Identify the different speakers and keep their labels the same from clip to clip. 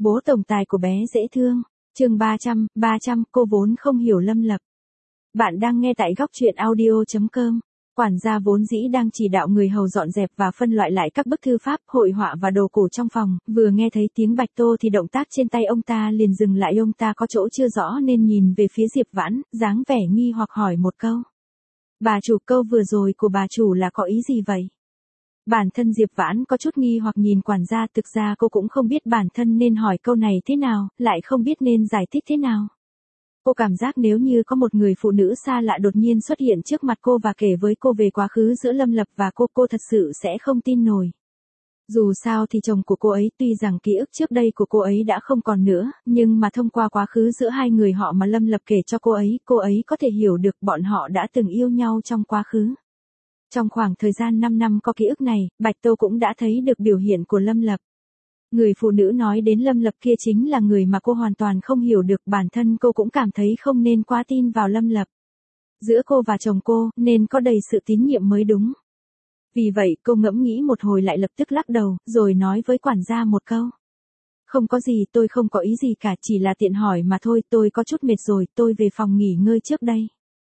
Speaker 1: Bố tổng tài của bé dễ thương. Chương 300, cô vốn không hiểu Lâm Lập. Bạn đang nghe tại góc truyện audio.com. Quản gia vốn dĩ đang chỉ đạo người hầu dọn dẹp và phân loại lại các bức thư pháp, hội họa và đồ cổ trong phòng, vừa nghe thấy tiếng Bạch Tô thì động tác trên tay ông ta liền dừng lại, ông ta có chỗ chưa rõ nên nhìn về phía Diệp Vãn, dáng vẻ nghi hoặc hỏi một câu. Bà chủ, câu vừa rồi của bà chủ là có ý gì vậy? Bản thân Diệp Vãn có chút nghi hoặc nhìn quản gia, thực ra cô cũng không biết bản thân nên hỏi câu này thế nào, lại không biết nên giải thích thế nào. Cô cảm giác nếu như có một người phụ nữ xa lạ đột nhiên xuất hiện trước mặt cô và kể với cô về quá khứ giữa Lâm Lập và cô thật sự sẽ không tin nổi. Dù sao thì chồng của cô ấy, tuy rằng ký ức trước đây của cô ấy đã không còn nữa, nhưng mà thông qua quá khứ giữa hai người họ mà Lâm Lập kể cho cô ấy có thể hiểu được bọn họ đã từng yêu nhau trong quá khứ. Trong khoảng thời gian 5 năm có ký ức này, Bạch Tô cũng đã thấy được biểu hiện của Lâm Lập. Người phụ nữ nói đến Lâm Lập kia chính là người mà cô hoàn toàn không hiểu được, bản thân cô cũng cảm thấy không nên quá tin vào Lâm Lập. Giữa cô và chồng cô, nên có đầy sự tín nhiệm mới đúng. Vì vậy, cô ngẫm nghĩ một hồi lại lập tức lắc đầu, rồi nói với quản gia một câu. Không có gì, tôi không có ý gì cả, chỉ là tiện hỏi mà thôi, tôi có chút mệt rồi, tôi về phòng nghỉ ngơi trước đây.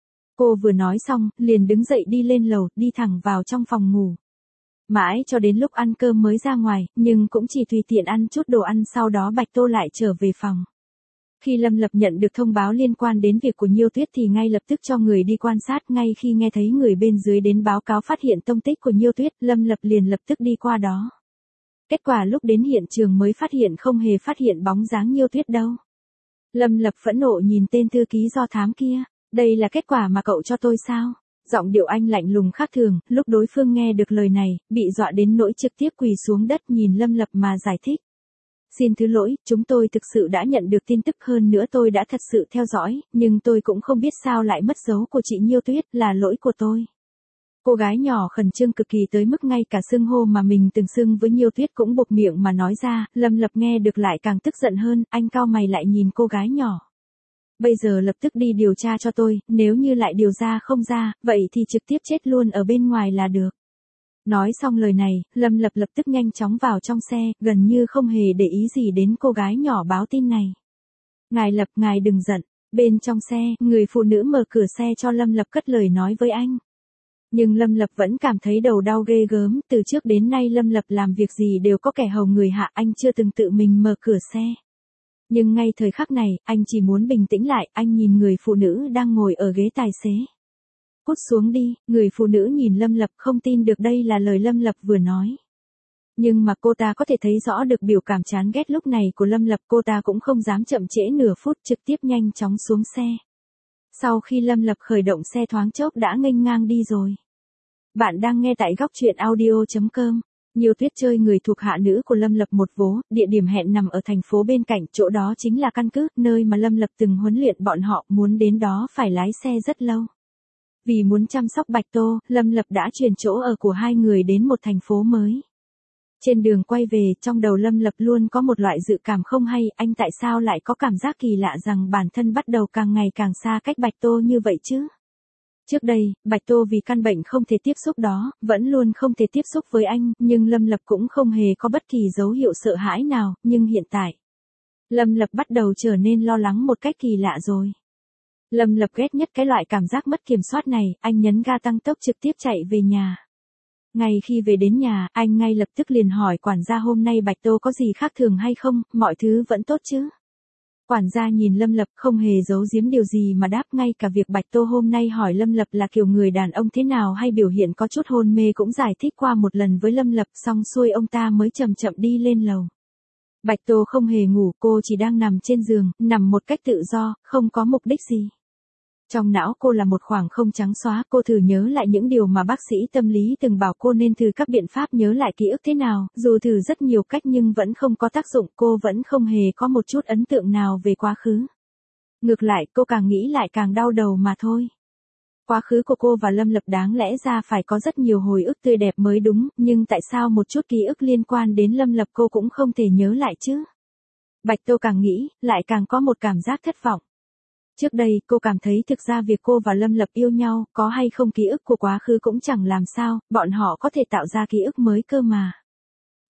Speaker 1: Cô vừa nói xong, liền đứng dậy đi lên lầu, đi thẳng vào trong phòng ngủ. Mãi cho đến lúc ăn cơm mới ra ngoài, nhưng cũng chỉ tùy tiện ăn chút đồ ăn, sau đó Bạch Tô lại trở về phòng. Khi Lâm Lập nhận được thông báo liên quan đến việc của Nhiêu Tuyết thì ngay lập tức cho người đi quan sát, ngay khi nghe thấy người bên dưới đến báo cáo phát hiện tông tích của Nhiêu Tuyết, Lâm Lập liền lập tức đi qua đó. Kết quả lúc đến hiện trường mới phát hiện không hề phát hiện bóng dáng Nhiêu Tuyết đâu. Lâm Lập phẫn nộ nhìn tên thư ký do thám kia. Đây là kết quả mà cậu cho tôi sao? Giọng điệu anh lạnh lùng khác thường, lúc đối phương nghe được lời này, bị dọa đến nỗi trực tiếp quỳ xuống đất nhìn Lâm Lập mà giải thích. Xin thứ lỗi, chúng tôi thực sự đã nhận được tin tức, hơn nữa tôi đã thật sự theo dõi, nhưng tôi cũng không biết sao lại mất dấu của chị Nhiêu Tuyết, là lỗi của tôi. Cô gái nhỏ khẩn trương cực kỳ tới mức ngay cả xưng hô mà mình từng xưng với Nhiêu Tuyết cũng buộc miệng mà nói ra. Lâm Lập nghe được lại càng tức giận hơn, anh cau mày lại nhìn cô gái nhỏ. Bây giờ lập tức đi điều tra cho tôi, nếu như lại điều ra không ra, vậy thì trực tiếp chết luôn ở bên ngoài là được. Nói xong lời này, Lâm Lập lập tức nhanh chóng vào trong xe, gần như không hề để ý gì đến cô gái nhỏ báo tin này. Ngài Lập, ngài đừng giận. Bên trong xe, người phụ nữ mở cửa xe cho Lâm Lập cất lời nói với anh. Nhưng Lâm Lập vẫn cảm thấy đầu đau ghê gớm, từ trước đến nay Lâm Lập làm việc gì đều có kẻ hầu người hạ, anh chưa từng tự mình mở cửa xe. Nhưng ngay thời khắc này, anh chỉ muốn bình tĩnh lại, anh nhìn người phụ nữ đang ngồi ở ghế tài xế. Cút xuống đi, người phụ nữ nhìn Lâm Lập không tin được đây là lời Lâm Lập vừa nói. Nhưng mà cô ta có thể thấy rõ được biểu cảm chán ghét lúc này của Lâm Lập, cô ta cũng không dám chậm trễ nửa phút, trực tiếp nhanh chóng xuống xe. Sau khi Lâm Lập khởi động xe thoáng chốc đã nghênh ngang đi rồi. Bạn đang nghe tại góc truyện audio.com. Nhiêu Tuyết chơi người thuộc hạ nữ của Lâm Lập một vố, địa điểm hẹn nằm ở thành phố bên cạnh, chỗ đó chính là căn cứ, nơi mà Lâm Lập từng huấn luyện bọn họ, muốn đến đó phải lái xe rất lâu. Vì muốn chăm sóc Bạch Tô, Lâm Lập đã chuyển chỗ ở của hai người đến một thành phố mới. Trên đường quay về, trong đầu Lâm Lập luôn có một loại dự cảm không hay, anh tại sao lại có cảm giác kỳ lạ rằng bản thân bắt đầu càng ngày càng xa cách Bạch Tô như vậy chứ? Trước đây, Bạch Tô vì căn bệnh không thể tiếp xúc đó, vẫn luôn không thể tiếp xúc với anh, nhưng Lâm Lập cũng không hề có bất kỳ dấu hiệu sợ hãi nào, nhưng hiện tại, Lâm Lập bắt đầu trở nên lo lắng một cách kỳ lạ rồi. Lâm Lập ghét nhất cái loại cảm giác mất kiểm soát này, anh nhấn ga tăng tốc trực tiếp chạy về nhà. Ngay khi về đến nhà, anh ngay lập tức liền hỏi quản gia hôm nay Bạch Tô có gì khác thường hay không, mọi thứ vẫn tốt chứ? Quản gia nhìn Lâm Lập không hề giấu giếm điều gì mà đáp, ngay cả việc Bạch Tô hôm nay hỏi Lâm Lập là kiểu người đàn ông thế nào hay biểu hiện có chút hôn mê cũng giải thích qua một lần với Lâm Lập, xong xuôi ông ta mới chậm chậm đi lên lầu. Bạch Tô không hề ngủ, cô chỉ đang nằm trên giường, nằm một cách tự do, không có mục đích gì. Trong não cô là một khoảng không trắng xóa, cô thử nhớ lại những điều mà bác sĩ tâm lý từng bảo cô nên thử các biện pháp nhớ lại ký ức thế nào, dù thử rất nhiều cách nhưng vẫn không có tác dụng, cô vẫn không hề có một chút ấn tượng nào về quá khứ. Ngược lại, cô càng nghĩ lại càng đau đầu mà thôi. Quá khứ của cô và Lâm Lập đáng lẽ ra phải có rất nhiều hồi ức tươi đẹp mới đúng, nhưng tại sao một chút ký ức liên quan đến Lâm Lập cô cũng không thể nhớ lại chứ? Bạch Tô càng nghĩ, lại càng có một cảm giác thất vọng. Trước đây, cô cảm thấy thực ra việc cô và Lâm Lập yêu nhau, có hay không ký ức của quá khứ cũng chẳng làm sao, bọn họ có thể tạo ra ký ức mới cơ mà.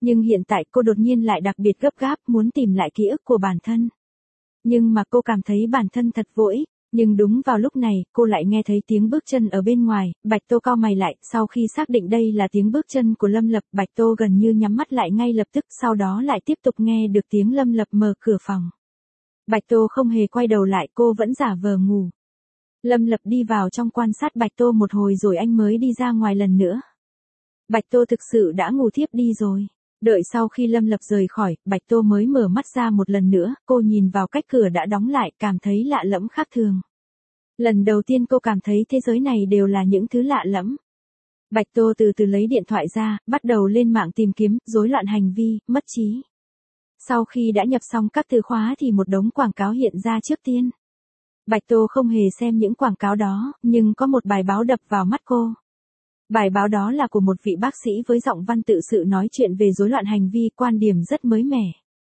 Speaker 1: Nhưng hiện tại cô đột nhiên lại đặc biệt gấp gáp muốn tìm lại ký ức của bản thân. Nhưng mà cô cảm thấy bản thân thật vô ích. Nhưng đúng vào lúc này, cô lại nghe thấy tiếng bước chân ở bên ngoài, Bạch Tô cau mày lại, sau khi xác định đây là tiếng bước chân của Lâm Lập, Bạch Tô gần như nhắm mắt lại ngay lập tức, sau đó lại tiếp tục nghe được tiếng Lâm Lập mở cửa phòng. Bạch Tô không hề quay đầu lại, cô vẫn giả vờ ngủ. Lâm Lập đi vào trong quan sát Bạch Tô một hồi rồi anh mới đi ra ngoài lần nữa. Bạch Tô thực sự đã ngủ thiếp đi rồi. Đợi sau khi Lâm Lập rời khỏi, Bạch Tô mới mở mắt ra một lần nữa, cô nhìn vào cách cửa đã đóng lại, cảm thấy lạ lẫm khác thường. Lần đầu tiên cô cảm thấy thế giới này đều là những thứ lạ lẫm. Bạch Tô từ từ lấy điện thoại ra, bắt đầu lên mạng tìm kiếm, rối loạn hành vi, mất trí. Sau khi đã nhập xong các từ khóa thì một đống quảng cáo hiện ra trước tiên. Bạch Tô không hề xem những quảng cáo đó, nhưng có một bài báo đập vào mắt cô. Bài báo đó là của một vị bác sĩ với giọng văn tự sự nói chuyện về rối loạn hành vi, quan điểm rất mới mẻ.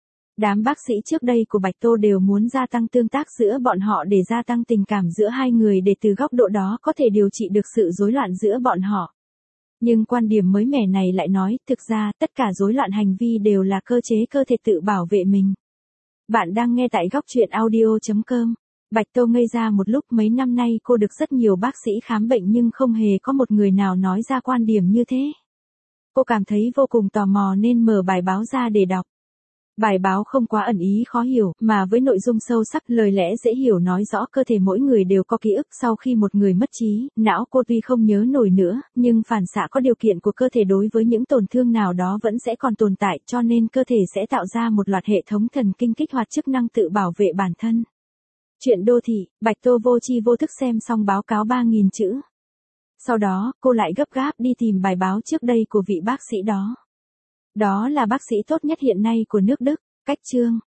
Speaker 1: Đám bác sĩ trước đây của Bạch Tô đều muốn gia tăng tương tác giữa bọn họ để gia tăng tình cảm giữa hai người để từ góc độ đó có thể điều trị được sự rối loạn giữa bọn họ. Nhưng quan điểm mới mẻ này lại nói, thực ra tất cả rối loạn hành vi đều là cơ chế cơ thể tự bảo vệ mình. Bạn đang nghe tại góc truyện audio.com. Bạch Tô ngây ra một lúc, mấy năm nay cô được rất nhiều bác sĩ khám bệnh nhưng không hề có một người nào nói ra quan điểm như thế. Cô cảm thấy vô cùng tò mò nên mở bài báo ra để đọc. Bài báo không quá ẩn ý khó hiểu, mà với nội dung sâu sắc, lời lẽ dễ hiểu, nói rõ cơ thể mỗi người đều có ký ức. Sau khi một người mất trí, não cô tuy không nhớ nổi nữa, nhưng phản xạ có điều kiện của cơ thể đối với những tổn thương nào đó vẫn sẽ còn tồn tại, cho nên cơ thể sẽ tạo ra một loạt hệ thống thần kinh kích hoạt chức năng tự bảo vệ bản thân. Chuyện đô thị, Bạch Tô vô tri vô thức xem xong báo cáo 3.000 chữ. Sau đó, cô lại gấp gáp đi tìm bài báo trước đây của vị bác sĩ đó. Đó là bác sĩ tốt nhất hiện nay của nước Đức, cách chương.